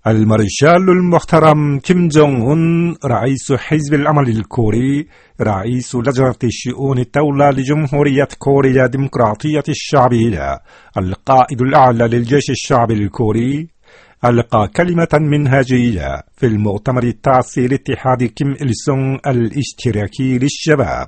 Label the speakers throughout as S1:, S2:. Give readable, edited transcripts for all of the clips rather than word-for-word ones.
S1: المارشال المحترم كيم جونغ أون رئيس حزب العمل الكوري، رئيس لجنة شؤون الدولة لجمهورية كوريا الديمقراطية الشعبية، القائد الأعلى للجيش الشعبي الكوري، ألقى كلمة منهجية في المؤتمر التاسع لاتحاد كيم إل سونغ الاشتراكي للشباب،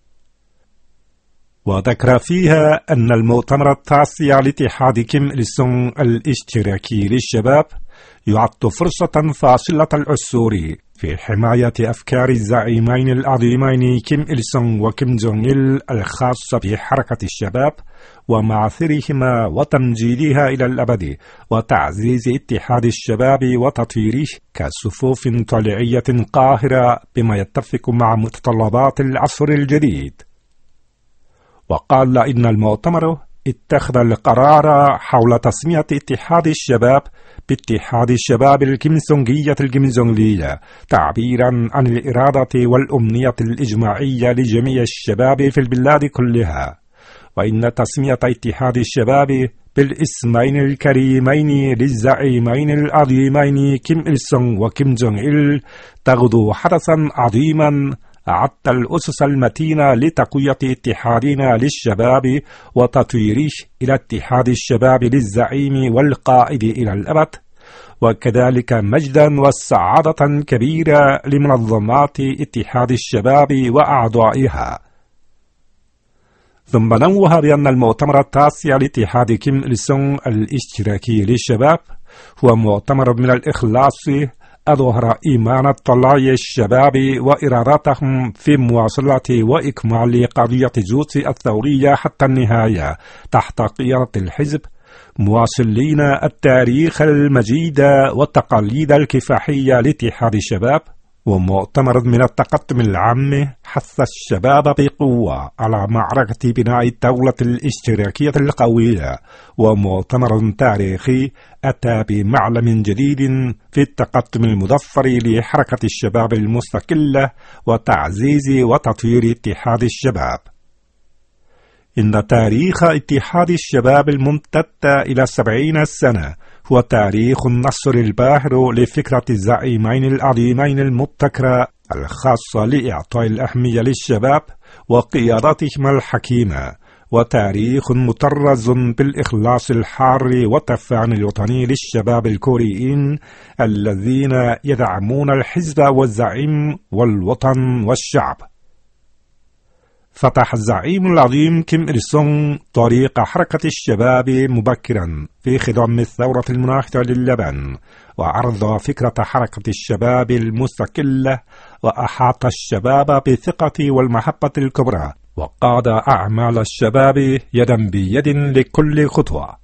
S1: وذكر فيها أن المؤتمر التاسع لاتحاد كيم إل سونغ الاشتراكي للشباب يعد فرصة فاصلة العصور في حماية أفكار الزعيمين العظيمين كيم إل سونغ وكيم جونغ إل الخاصة بحركة الشباب ومعاثرهما وتمجيدها إلى الأبد، وتعزيز اتحاد الشباب وتطويره كصفوف طليعية قاهرة بما يتفق مع متطلبات العصر الجديد. وقال إن المؤتمر اتخذ القرار حول تسمية اتحاد الشباب باتحاد الشباب الكيمسونغية الكيمجونغلية، تعبيرا عن الإرادة والأمنية الإجماعية لجميع الشباب في البلاد كلها، وإن تسمية اتحاد الشباب بالاسمين الكريمين للزعيمين العظيمين كيم إل سونغ وكيم جونغ إل تغدو حدثا عظيما أعد الأسس المتينة لتقوية اتحادنا للشباب وتطويره إلى اتحاد الشباب للزعيم والقائد إلى الأبد، وكذلك مجدا والسعادة كبيرة لمنظمات اتحاد الشباب وأعضائها. ثم نوه بأن المؤتمر التاسع لاتحاد كيم إل سونغ الاشتراكي للشباب هو مؤتمر من الإخلاص أظهر إيمان طلائع الشباب وإرادتهم في مواصلة وإكمال قضية جوتسي الثورية حتى النهاية تحت قيادة الحزب، مواصلين التاريخ المجيد والتقاليد الكفاحية لاتحاد الشباب. ومؤتمر من التقدم العام حث الشباب بقوة على معركة بناء الدولة الاشتراكية القوية، ومؤتمر تاريخي أتى بمعلم جديد في التقدم المظفر لحركة الشباب المستقلة وتعزيز وتطوير اتحاد الشباب. إن تاريخ اتحاد الشباب الممتد إلى 70 سنة هو تاريخ النصر الباهر لفكرة الزعيمين العظيمين المبتكرة الخاصة لإعطاء الأهمية للشباب وقيادتهم الحكيمة، وتاريخ مطرز بالإخلاص الحار والتفاني الوطني للشباب الكوريين الذين يدعمون الحزب والزعيم والوطن والشعب. فتح الزعيم العظيم كيم إل سونغ طريق حركة الشباب مبكرا في خضم الثورة المناهضة لليابان، وعرض فكرة حركة الشباب المستقلة، وأحاط الشباب بالثقة والمحبة الكبرى، وقاد أعمال الشباب يدا بيد لكل خطوة.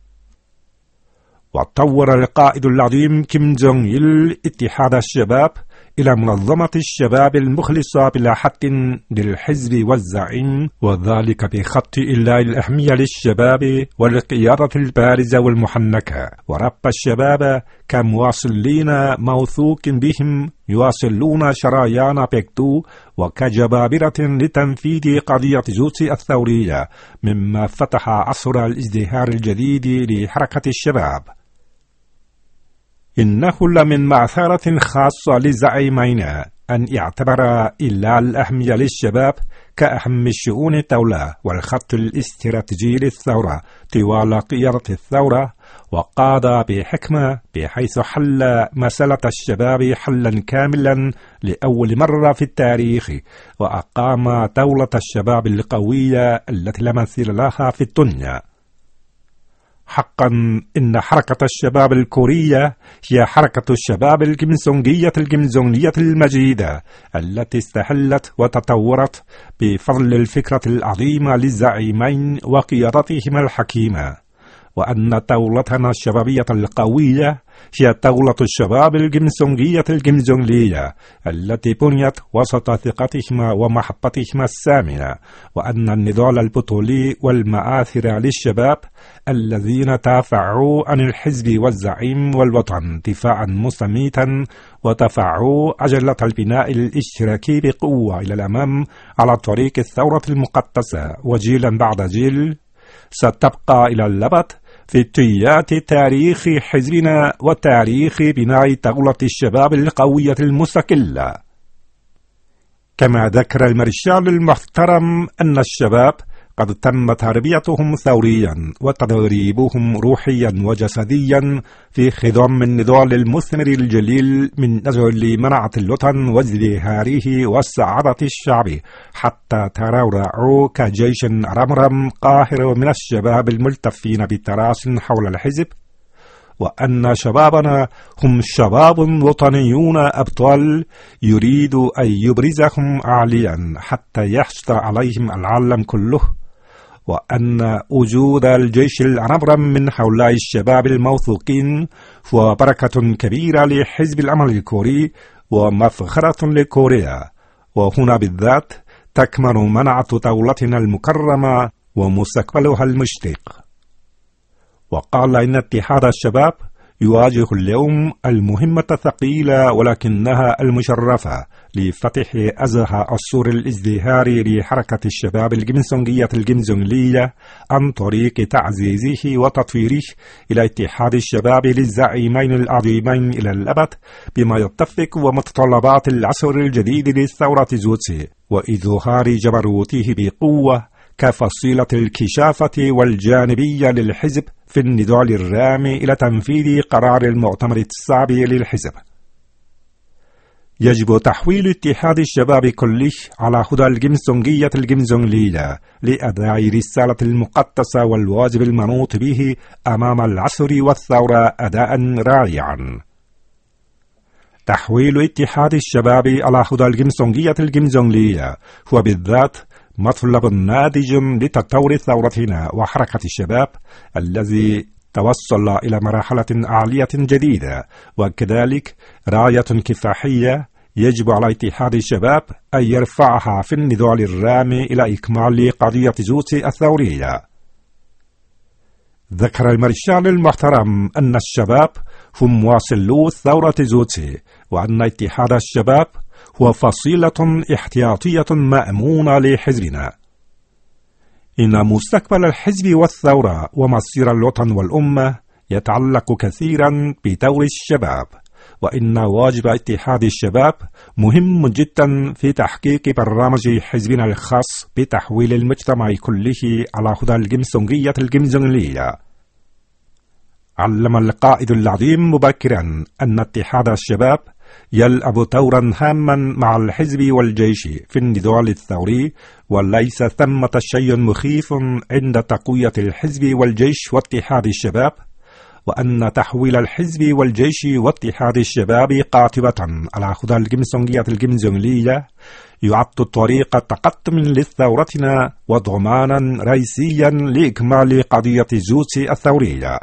S1: وطور القائد العظيم كيم جونغ إل اتحاد الشباب إلى منظمة الشباب المخلصة بلا حد للحزب والزعيم، وذلك بخط إلاء الأهمية للشباب والقيادة البارزة والمحنكة، وربى الشباب كمواصلين موثوق بهم يواصلون شرايان بيكتو وكجبابرة لتنفيذ قضية جوتسي الثورية، مما فتح عصر الازدهار الجديد لحركة الشباب. إنه لمن معثرة خاصة للزعيمين أن يعتبر إلا الأهمية للشباب كأهم شؤون الدولة والخط الاستراتيجي للثورة طوال قيادة الثورة، وقاد بحكمة بحيث حل مسألة الشباب حلا كاملا لأول مرة في التاريخ، وأقام دولة الشباب القوية التي لا مثيل لها في الدنيا. حقا إن حركة الشباب الكورية هي حركة الشباب الكيمسونغية الكيمجونغلية المجيدة التي استهلت وتطورت بفضل الفكرة العظيمة للزعيمين وقيادتهما الحكيمة، وأن دولتنا الشبابية القوية هي دولة الشباب الكيمسونغية الكيمجونغلية التي بنيت وسط ثقتهما ومحبتهما السامية، وأن النضال البطولي والمآثر للشباب الذين دافعوا عن الحزب والزعيم والوطن دفاعا مستميتا ودفعوا عجلة البناء الاشتراكي بقوة إلى الأمام على طريق الثورة المقدسة وجيلا بعد جيل ستبقى إلى الأبد فتيات تاريخ حزبنا وتاريخ بناء دولة الشباب القوية المستقلة. كما ذكر المارشال المحترم أن الشباب قد تم تربيتهم ثوريا وتدريبهم روحيا وجسديا في خضم النضال المثمر الجليل من أجل منعة الوطن وازدهاره وسعادة الشعب، حتى ترعرعوا كجيش رمرم قاهر من الشباب الملتفين بتراس حول الحزب، وأن شبابنا هم شباب وطنيون أبطال يريد أن يبرزهم عاليا حتى يحشد عليهم العالم كله، وأن وجود الجيش الرمرم من هؤلاء الشباب الموثوقين هو بركة كبيرة لحزب الأمل الكوري ومفخرة لكوريا، وهنا بالذات تكمن منعة دولتنا المكرمة ومستقبلها المشرق. وقال إن اتحاد الشباب يواجه اليوم المهمة الثقيلة ولكنها المشرفة لفتح أزهى السور الازدهاري لحركة الشباب الجمسونجية الجمزونلية عن طريق تعزيزه وتطويره إلى اتحاد الشباب للزعيمين العظيمين إلى الأبد، بما يتفق ومتطلبات العصر الجديد للثورة زوتسي وإظهار جبروته بقوة كفصيلة الكشافة والجانبية للحزب في النضال الرامي إلى تنفيذ قرار المؤتمر السابع للحزب. يجب تحويل اتحاد الشباب كله على هدى الجمسونجية الجمزونلية لأداء رسالة المقدسة والواجب المنوط به أمام العصر والثورة أداء رائعا. تحويل اتحاد الشباب على هدى الجمسونجية الجمزونلية هو بالذات مطلب ناتج لتطور ثورتنا وحركة الشباب الذي توصل إلى مرحلة عالية جديدة، وكذلك راية كفاحية يجب على اتحاد الشباب أن يرفعها في النضال الرامي إلى إكمال قضية زوتسي الثورية. ذكر المارشال المحترم أن الشباب هم واصلو ثورة زوتسي، وأن اتحاد الشباب هو فصيلة احتياطية مأمونة لحزبنا. إن مستقبل الحزب والثورة ومصير الوطن والأمة يتعلق كثيرا بدور الشباب، وإن واجب اتحاد الشباب مهم جدا في تحقيق برنامج حزبنا الخاص بتحويل المجتمع كله على هدى الجمسونجية الجمزونلية. علم القائد العظيم مبكرا أن اتحاد الشباب يلعب دورا هاما مع الحزب والجيش في النضال الثوري، وليس ثمة شيء مخيف عند تقوية الحزب والجيش واتحاد الشباب، وأن تحويل الحزب والجيش واتحاد الشباب قاطبة على هدى الجمسونجية الجمزونلية يعد طريق تقدم لثورتنا وضمانا رئيسيا لإكمال قضية زوتسي الثورية.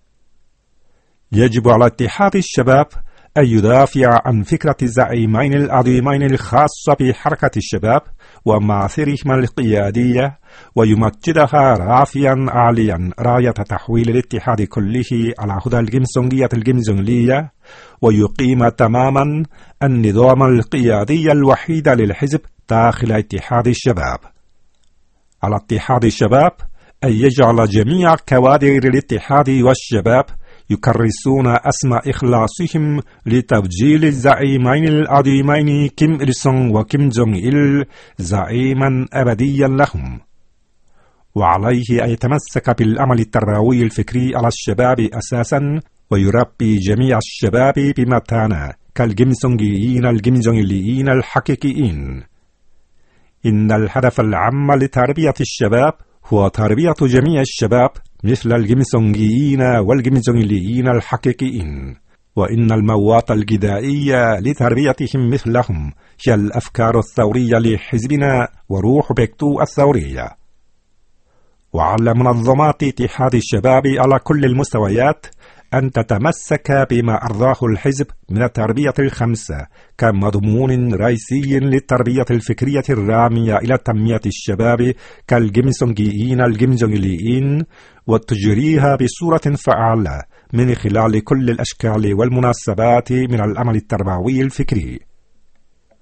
S1: يجب على اتحاد الشباب أن يدافع عن فكرة الزعيمين العظيمين الخاصة بحركة الشباب ومعاثرهما القيادية، ويمجدها رافعا عاليا راية تحويل الاتحاد كله على هدى الجمسونجية الجمزونلية، ويقيم تماما النظام القيادي الوحيد للحزب داخل اتحاد الشباب. على اتحاد الشباب أن يجعل جميع كوادر الاتحاد والشباب يكرسون أسمى إخلاصهم لتبجيل الزعيمين العظيمين كيم إل سونغ وكيم جونغ إل زعيما أبديا لهم، وعليه أن يتمسك بالعمل التربوي الفكري على الشباب أساسا، ويربي جميع الشباب بمتانة كالجمسونجيين الجمزونليين الحقيقيين. إن الهدف العام لتربية الشباب هو تربية جميع الشباب مثل الجمسونجيين والجمزونليين الحقيقيين، وإن المواد الغذائية لتربيتهم مثلهم هي الأفكار الثورية لحزبنا وروح بكتو الثورية. وعلى منظمات اتحاد الشباب على كل المستويات أن تتمسك بما أرضاه الحزب من التربية الخمسة كمضمون رئيسي للتربية الفكرية الرامية إلى تنمية الشباب كالجمسونجيين الجمزونليين، وتجريها بصورة فعالة من خلال كل الأشكال والمناسبات من العمل التربوي الفكري.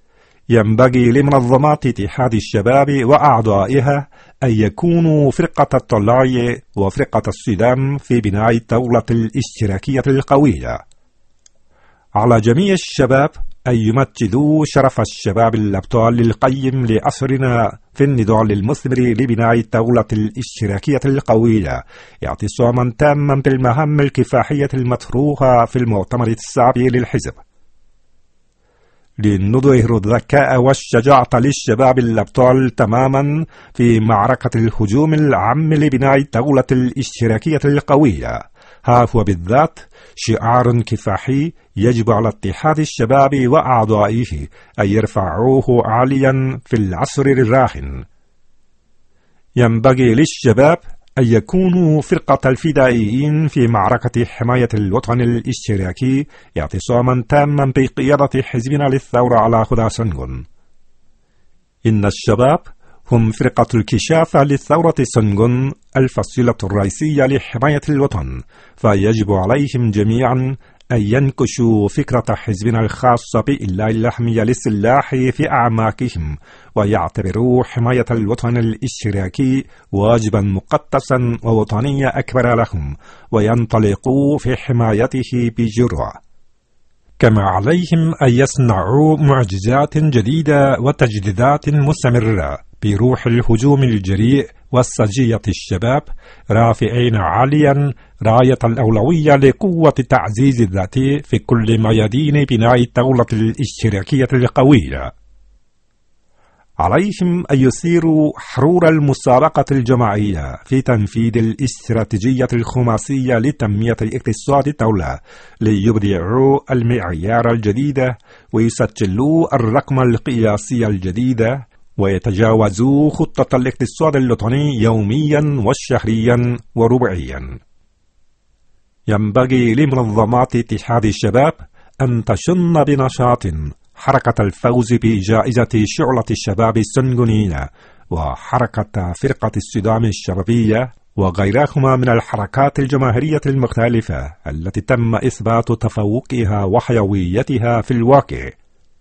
S1: ينبغي لمنظمات اتحاد الشباب وأعضائها أن يكونوا فرقة الطلائع وفرقة السودان في بناء الدولة الاشتراكية القوية. على جميع الشباب أن يمجدوا شرف الشباب الأبطال القيم لعصرنا في النضال المثمر لبناء الدولة الاشتراكية القوية، اعتصاما تاما بالمهام الكفاحية المطروحة في المؤتمر السابع للحزب. لنظهر الذكاء والشجاعة للشباب الأبطال تماما في معركة الهجوم العام لبناء الدولة الاشتراكية القوية. ها هو بالذات شعار كفاحي يجب على اتحاد الشباب وأعضائه أن يرفعوه عاليا في العصر الراهن. ينبغي للشباب أن يكونوا فرقة الفدائيين في معركة حماية الوطن الاشتراكي، اعتصاما تاما بقيادة حزبنا للثورة على هدى سنغون. إن الشباب هم فرقة الكشافة للثورة سنغون، الفصيلة الرئيسية لحماية الوطن، فيجب عليهم جميعا أن ينكشوا فكرة حزبنا الخاصة بإلاء الأهمية للسلاح في أعماقهم، ويعتبروا حماية الوطن الاشتراكي واجبا مقدسا ووطنيا أكبر لهم، وينطلقوا في حمايته بجرأة. كما عليهم أن يصنعوا معجزات جديدة وتجديدات مستمرة بروح الهجوم الجريء والسجية الشباب، رافعين عاليا راية الأولوية لقوة تعزيز الذات في كل ميادين بناء الدولة الاشتراكية القوية. عليهم أن يثيروا حرور المسابقة الجماعية في تنفيذ الاستراتيجية الخماسية لتنمية اقتصاد الدولة، ليبدعوا المعيار الجديد ويسجلوا الرقم القياسي الجديد، ويتجاوزوا خطة الاقتصاد الوطني يوميا وشهريا وربعيا. ينبغي لمنظمات اتحاد الشباب أن تشن بنشاط حركة الفوز بجائزة شعلة الشباب السنغونيين وحركة فرقة السودان الشبابية وغيرهما من الحركات الجماهيرية المختلفة التي تم إثبات تفوقها وحيويتها في الواقع.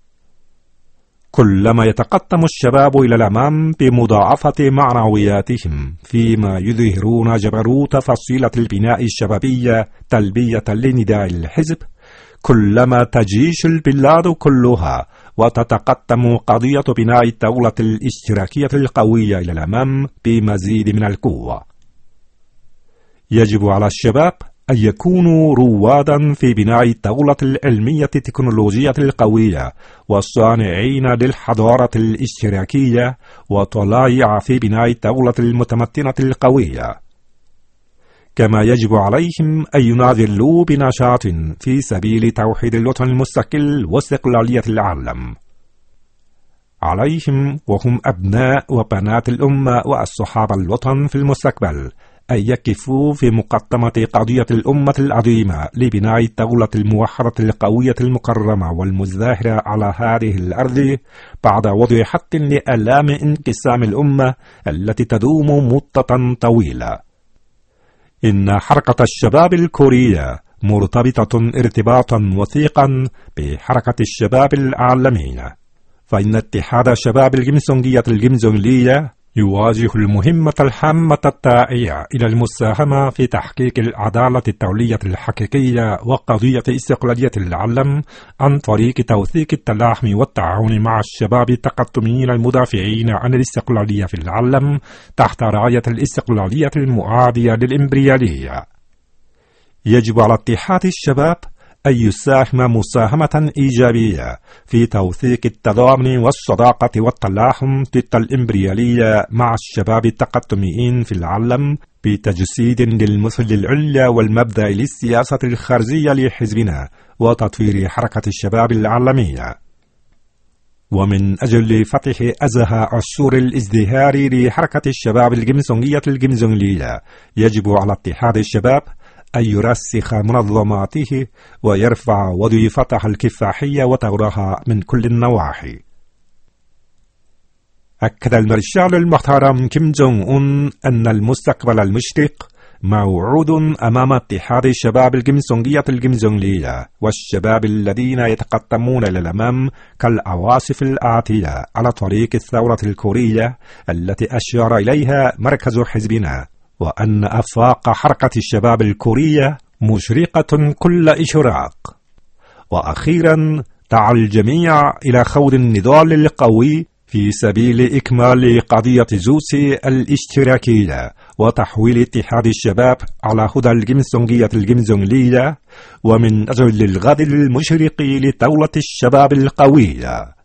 S1: كلما يتقدم الشباب إلى الأمام بمضاعفة معنوياتهم فيما يظهرون جبروت فصيلة البناء الشبابية تلبية لنداء الحزب، كلما تجيش البلاد كلها وتتقدم قضية بناء الدولة الاشتراكية القوية إلى الأمام بمزيد من القوة. يجب على الشباب أن يكونوا روادا في بناء الدولة العلمية التكنولوجية القوية، والصانعين للحضارة الاشتراكية، وطلائع في بناء الدولة المتمتنة القوية. كما يجب عليهم أن يناضلوا بنشاط في سبيل توحيد الوطن المستقل واستقلالية العالم. عليهم وهم أبناء وبنات الأمة وأصحاب الوطن في المستقبل أن يقفوا في مقدمة قضية الأمة العظيمة لبناء الدولة الموحدة القوية المكرمة والمزدهرة على هذه الأرض، بعد وضع حد لآلام انقسام الأمة التي تدوم مدة طويلة. إن حركة الشباب الكورية مرتبطة ارتباطا وثيقا بحركة الشباب العالمية، فإن اتحاد شباب الجمسونجية الجمزونلية يواجه المهمة الهامة الداعية إلى المساهمة في تحقيق العدالة الدولية الحقيقية وقضية استقلالية العالم عن طريق توثيق التلاحم والتعاون مع الشباب التقدميين المدافعين عن الاستقلالية في العالم تحت راية الاستقلالية المعادية للإمبريالية. يجب على اتحاد الشباب أن يساهم مساهمة إيجابية في توثيق التضامن والصداقة والتلاحم ضد الإمبريالية مع الشباب التقدميين في العالم، بتجسيد للمثل العليا والمبدأ للسياسة الخارجية لحزبنا وتطوير حركة الشباب العالمية. ومن أجل فتح أزهى عصور الازدهار لحركة الشباب الجمسونجية الجمزونلية، يجب على اتحاد الشباب أن يرسخ منظماته ويرفع وظيفتها الكفاحية وطورها من كل النواحي. أكد المارشال المحترم كيم جونغ أون أن المستقبل المشرق موعود أمام اتحاد الشباب الكيمسونغية الكيمجونغلية والشباب الذين يتقدمون إلى الأمام كالعواصف الآتية على طريق الثورة الكورية التي أشار إليها مركز حزبنا، وأن آفاق حركة الشباب الكورية مشرقة كل إشراق. وأخيرا دعا الجميع إلى خوض النضال القوي في سبيل إكمال قضية جوسي الاشتراكية وتحويل اتحاد الشباب على هدى الكيمسونغية الكيمجونغلية، ومن أجل الغد المشرق لدولة الشباب القوية.